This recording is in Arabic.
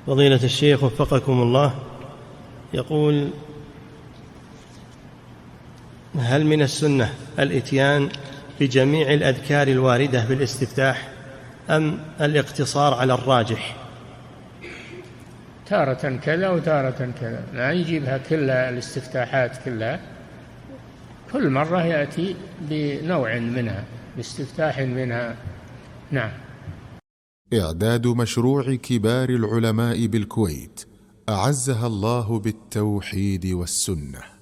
فضيلة الشيخ وفقكم الله، يقول: هل من السنة الإتيان بجميع الأذكار الواردة بالاستفتاح أم الاقتصار على الراجح؟ تارة كذا وتارة كذا، لا يجيبها كلها الاستفتاحات كلها، كل مرة يأتي بنوع منها، باستفتاح منها. نعم. إعداد مشروع كبار العلماء بالكويت أعزها الله بالتوحيد والسنة.